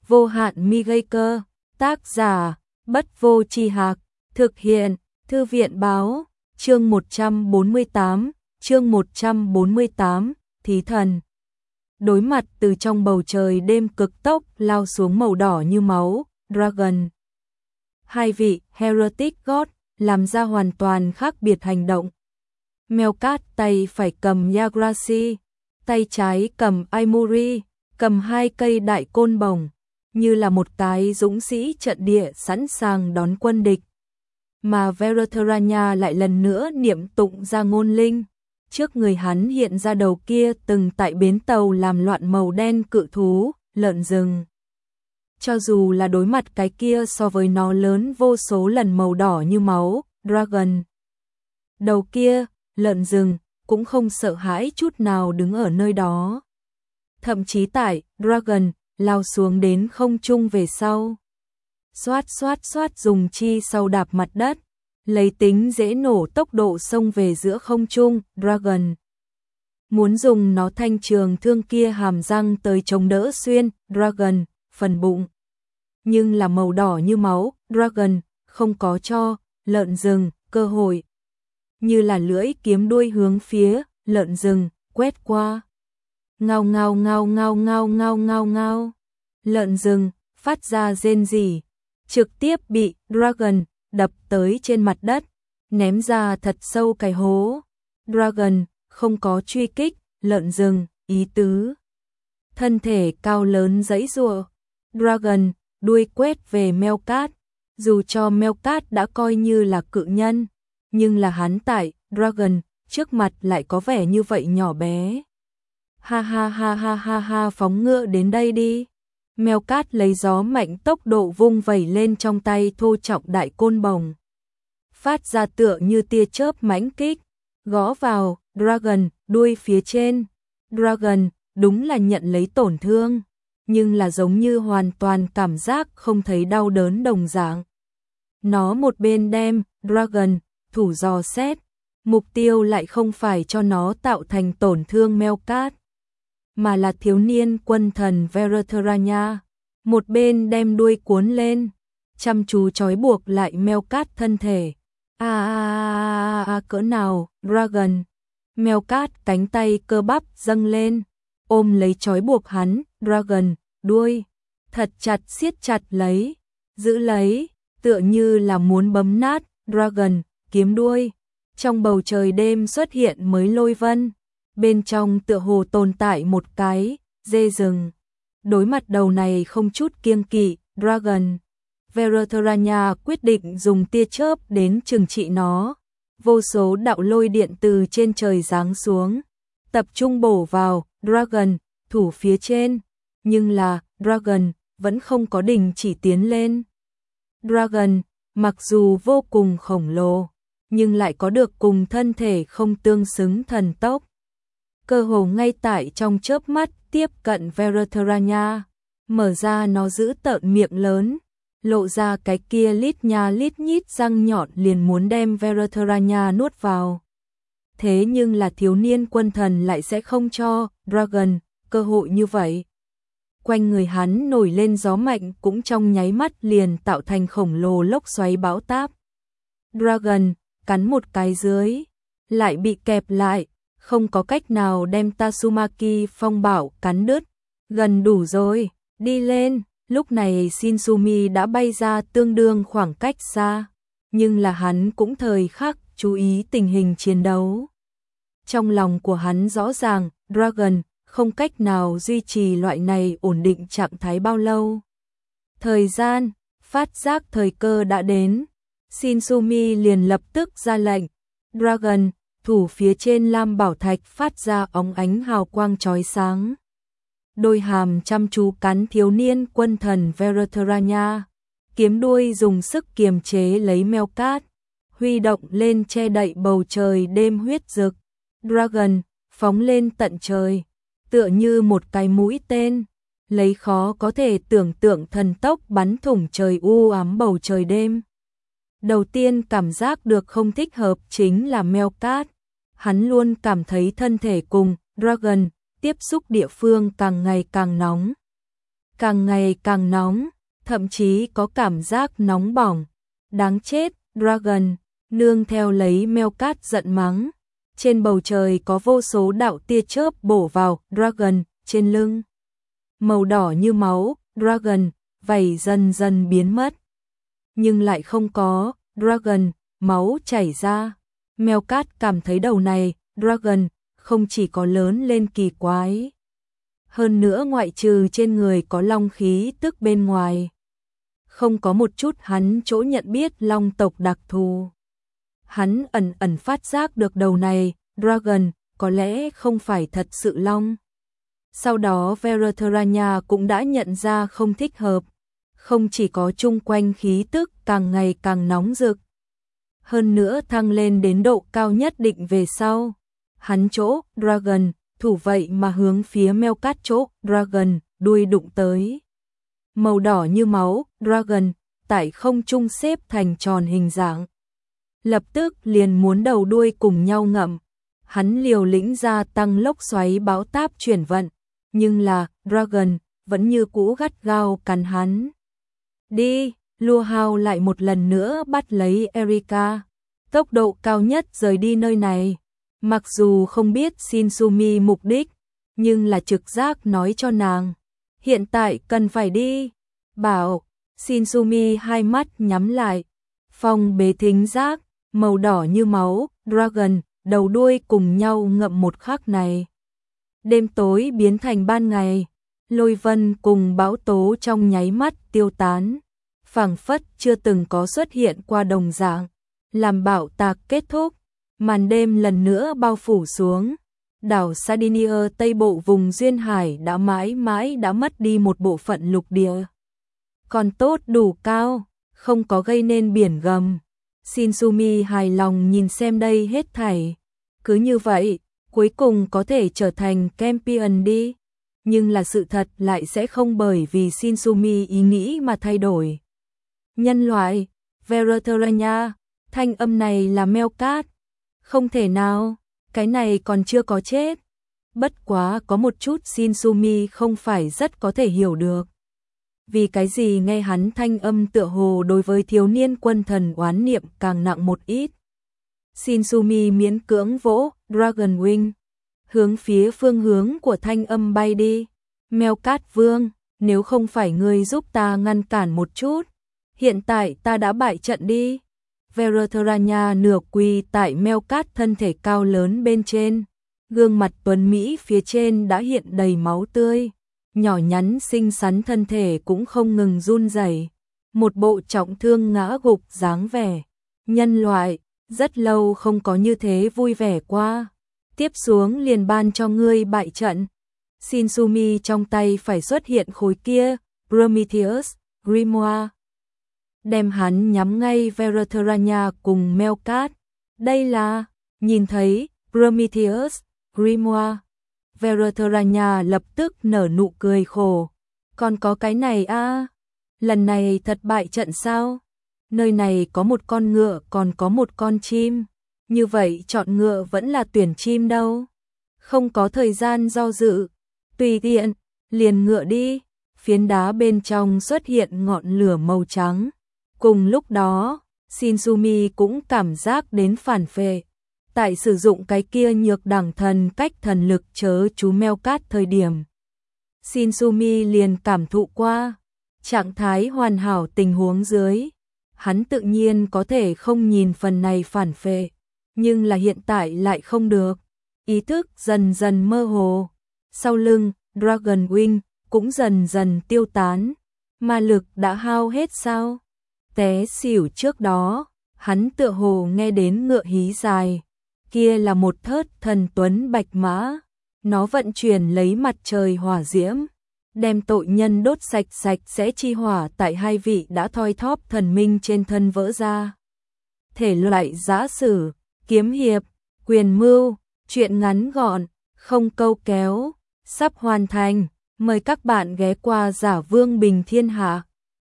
Vô hạn mi gây cơ, tác giả, Bất Vô Tri Hạc, thực hiện, Thư viện báo, chương 148, Thí thần. Đối mặt từ trong bầu trời đêm cực tốc lao xuống màu đỏ như máu, Dragon. Hai vị Heretic God làm ra hoàn toàn khác biệt hành động. Melkart tay phải cầm Yggdrasil, tay trái cầm Aimuri, cầm hai cây đại côn bổng, như là một cái dũng sĩ trận địa sẵn sàng đón quân địch. Mà Velatheranha lại lần nữa niệm tụng ra ngôn linh, trước người hắn hiện ra đầu kia từng tại bến tàu làm loạn màu đen cự thú, lợn rừng. Cho dù là đối mặt cái kia so với nó lớn vô số lần màu đỏ như máu, Dragon. Đầu kia, lợn rừng, cũng không sợ hãi chút nào đứng ở nơi đó. Thậm chí tại, Dragon, lao xuống đến không trung về sau. Xoát xoát xoát dùng chi sau đạp mặt đất, lấy tính dễ nổ tốc độ xông về giữa không trung, Dragon. Muốn dùng nó thanh trường thương kia hàm răng tới chống đỡ xuyên, Dragon, phần bụng. Nhưng là màu đỏ như máu, Dragon, không có cho, lợn rừng, cơ hội. Như là lưỡi kiếm đuôi hướng phía, lợn rừng, quét qua. Ngao ngao ngao ngao ngao ngao ngao ngao. Lợn rừng, phát ra rên rỉ, trực tiếp bị Dragon đập tới trên mặt đất, ném ra thật sâu cái hố. Dragon không có truy kích, lợn rừng, ý tứ. Thân thể cao lớn giãy giụa. Dragon, đuôi quét về Melkart. Dù cho Melkart đã coi như là cự nhân, nhưng là hắn tại Dragon trước mặt lại có vẻ như vậy nhỏ bé. Ha ha ha ha ha ha, phóng ngựa đến đây đi. Melkart lấy gió mạnh tốc độ vung vẩy lên trong tay thô trọng đại côn bổng. Phát ra tựa như tia chớp mãnh kích, gõ vào Dragon đuôi phía trên. Dragon đúng là nhận lấy tổn thương, nhưng là giống như hoàn toàn cảm giác không thấy đau đớn đồng dạng. Nó một bên đem Dragon thủ dò xét, mục tiêu lại không phải cho nó tạo thành tổn thương Melkart, mà là thiếu niên quân thần Velatheranha. Một bên đem đuôi cuốn lên, chăm chú trói buộc lại Melkart thân thể. Cỡ nào, Dragon. Melkart cánh tay cơ bắp dâng lên, ôm lấy trói buộc hắn, Dragon, đuôi, thật chặt siết chặt lấy, giữ lấy, tựa như là muốn bấm nát, Dragon, kiếm đuôi. Trong bầu trời đêm xuất hiện mới lôi vân, bên trong tựa hồ tồn tại một cái dê rừng. Đối mặt đầu này không chút kiêng kỵ, Dragon, Velatheranha quyết định dùng tia chớp đến trừng trị nó. Vô số đạo lôi điện từ trên trời giáng xuống, tập trung bổ vào Dragon, thủ phía trên, nhưng là Dragon vẫn không có đình chỉ tiến lên. Dragon, mặc dù vô cùng khổng lồ, nhưng lại có được cùng thân thể không tương xứng thần tốc. Cơ hồ ngay tại trong chớp mắt tiếp cận Velatheranha, mở ra nó giữ tợn miệng lớn, lộ ra cái kia lít nha lít nhít răng nhọn liền muốn đem Velatheranha nuốt vào. Thế nhưng là thiếu niên quân thần lại sẽ không cho Dragon cơ hội như vậy. Quanh người hắn nổi lên gió mạnh cũng trong nháy mắt liền tạo thành khổng lồ lốc xoáy bão táp. Dragon cắn một cái dưới, lại bị kẹp lại, không có cách nào đem Tatsumaki phong bảo cắn đứt. Gần đủ rồi, đi lên. Lúc này Shinsumi đã bay ra tương đương khoảng cách xa, nhưng là hắn cũng thời khắc chú ý tình hình chiến đấu. Trong lòng của hắn rõ ràng, Dragon không cách nào duy trì loại này ổn định trạng thái bao lâu. Thời gian, phát giác thời cơ đã đến, Shinsumi liền lập tức ra lệnh. Dragon, thủ phía trên lam bảo thạch phát ra óng ánh hào quang chói sáng. Đôi hàm chăm chú cắn thiếu niên quân thần Velatheranha, kiếm đuôi dùng sức kiềm chế lấy Melkart, huy động lên che đậy bầu trời đêm huyết rực. Dragon phóng lên tận trời, tựa như một cái mũi tên, lấy khó có thể tưởng tượng thần tốc bắn thủng trời u ám bầu trời đêm. Đầu tiên cảm giác được không thích hợp chính là Melkart, hắn luôn cảm thấy thân thể cùng Dragon tiếp xúc địa phương càng ngày càng nóng. càng ngày càng nóng, thậm chí có cảm giác nóng bỏng. Đáng chết, Dragon, nương theo lấy Melkart giận mắng. Trên bầu trời có vô số đạo tia chớp bổ vào Dragon trên lưng. Màu đỏ như máu, Dragon, vảy dần dần biến mất. Nhưng lại không có, Dragon, máu chảy ra. Melkart cảm thấy đầu này, Dragon, không chỉ có lớn lên kỳ quái. Hơn nữa ngoại trừ trên người có long khí tức bên ngoài. Không có một chút hắn chỗ nhận biết long tộc đặc thù. Hắn ẩn ẩn phát giác được đầu này, Dragon, có lẽ không phải thật sự long. Sau đó Veratharaña cũng đã nhận ra không thích hợp. Không chỉ có chung quanh khí tức càng ngày càng nóng rực. Hơn nữa thăng lên đến độ cao nhất định về sau. Hắn chỗ, Dragon, thủ vậy mà hướng phía Melkart chỗ, Dragon, đuôi đụng tới. Màu đỏ như máu, Dragon, tại không trung xếp thành tròn hình dạng. Lập tức liền muốn đầu đuôi cùng nhau ngậm. Hắn liều lĩnh ra tăng lốc xoáy báo táp chuyển vận. Nhưng là, Dragon, vẫn như cũ gắt gao cắn hắn. Đi, Lua Hao lại một lần nữa bắt lấy Erika. Tốc độ cao nhất rời đi nơi này. Mặc dù không biết Shinsumi mục đích, nhưng là trực giác nói cho nàng. Hiện tại cần phải đi. Bảo, Shinsumi hai mắt nhắm lại. Phong bế thính giác, màu đỏ như máu, Dragon, đầu đuôi cùng nhau ngậm một khắc này. Đêm tối biến thành ban ngày. Lôi vân cùng bão tố trong nháy mắt tiêu tán. Phảng phất chưa từng có xuất hiện qua đồng dạng. Làm bão tạc kết thúc. Màn đêm lần nữa bao phủ xuống. Đảo Sardinia tây bộ vùng duyên hải đã mãi mãi đã mất đi một bộ phận lục địa. Còn tốt đủ cao, không có gây nên biển gầm. Shinsumi hài lòng nhìn xem đây hết thảy. Cứ như vậy, cuối cùng có thể trở thành champion đi. Nhưng là sự thật lại sẽ không bởi vì Shinsumi ý nghĩ mà thay đổi. Nhân loại, Veratharaña, thanh âm này là Melkart. Không thể nào, cái này còn chưa có chết. Bất quá có một chút Shinsumi không phải rất có thể hiểu được. Vì cái gì nghe hắn thanh âm tựa hồ đối với thiếu niên quân thần oán niệm càng nặng một ít. Shinsumi miễn cưỡng vỗ Dragon Wing, hướng phía phương hướng của thanh âm bay đi. Melkart Vương, nếu không phải ngươi giúp ta ngăn cản một chút, hiện tại ta đã bại trận đi. Veratharaña nửa quỳ tại Melkart thân thể cao lớn bên trên, gương mặt tuấn mỹ phía trên đã hiện đầy máu tươi, nhỏ nhắn xinh xắn thân thể cũng không ngừng run rẩy, một bộ trọng thương ngã gục dáng vẻ. Nhân loại, rất lâu không có như thế vui vẻ qua. Tiếp xuống liền ban cho ngươi bại trận. Shinsumi trong tay phải xuất hiện khối kia, Prometheus, Grimoire. Đem hắn nhắm ngay Veratharaña cùng Melkart. Đây là, nhìn thấy, Prometheus, Grimoire. Veratharaña lập tức nở nụ cười khổ. Còn có cái này à? Lần này thật bại trận sao? Nơi này có một con ngựa còn có một con chim. Như vậy chọn ngựa vẫn là tuyển chim đâu. Không có thời gian do dự. Tùy tiện, liền ngựa đi. Phiến đá bên trong xuất hiện ngọn lửa màu trắng. Cùng lúc đó, Shinsumi cũng cảm giác đến phản phệ. Tại sử dụng cái kia nhược đẳng thần cách thần lực chớ chú Melkart thời điểm. Shinsumi liền cảm thụ qua. Trạng thái hoàn hảo tình huống dưới. Hắn tự nhiên có thể không nhìn phần này phản phệ. Nhưng là hiện tại lại không được. Ý thức dần dần mơ hồ. Sau lưng, Dragon Wing cũng dần dần tiêu tán. Ma lực đã hao hết sao? Té xỉu trước đó, hắn tựa hồ nghe đến ngựa hí dài. Kia là một thớt thần tuấn bạch mã. Nó vận chuyển lấy mặt trời hỏa diễm. Đem tội nhân đốt sạch sạch sẽ chi hỏa tại hai vị đã thoi thóp thần minh trên thân vỡ ra. Thể loại giã sử, kiếm hiệp, quyền mưu, truyện ngắn gọn, không câu kéo, sắp hoàn thành. Mời các bạn ghé qua Giả Vương Bình Thiên Hạ.